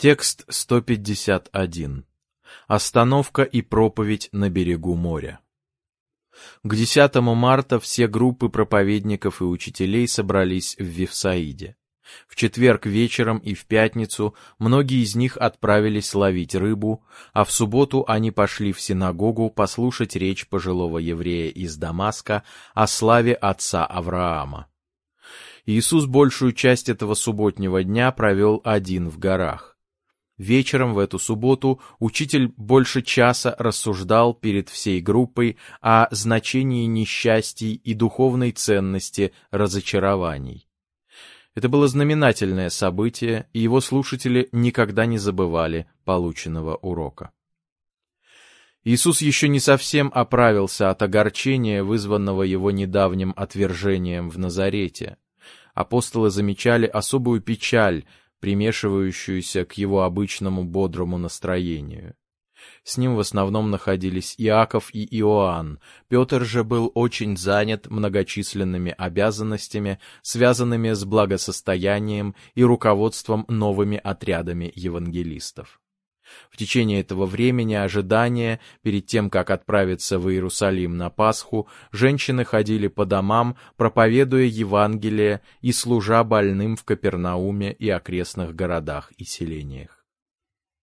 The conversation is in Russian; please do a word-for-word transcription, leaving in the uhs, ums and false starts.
Текст сто пятьдесят один. Остановка и проповедь на берегу моря. К десятому марта все группы проповедников и учителей собрались в Вифсаиде. В четверг вечером и в пятницу многие из них отправились ловить рыбу, а в субботу они пошли в синагогу послушать речь пожилого еврея из Дамаска о славе отца Авраама. Иисус большую часть этого субботнего дня провел один в горах. Вечером в эту субботу учитель больше часа рассуждал перед всей группой о значении несчастий и духовной ценности разочарований. Это было знаменательное событие, и его слушатели никогда не забывали полученного урока. Иисус еще не совсем оправился от огорчения, вызванного его недавним отвержением в Назарете. Апостолы замечали особую печаль, примешивающуюся к его обычному бодрому настроению. С ним в основном находились Иаков и Иоанн. Петр же был очень занят многочисленными обязанностями, связанными с благосостоянием и руководством новыми отрядами евангелистов. В течение этого времени ожидания, перед тем, как отправиться в Иерусалим на Пасху, женщины ходили по домам, проповедуя Евангелие и служа больным в Капернауме и окрестных городах и селениях.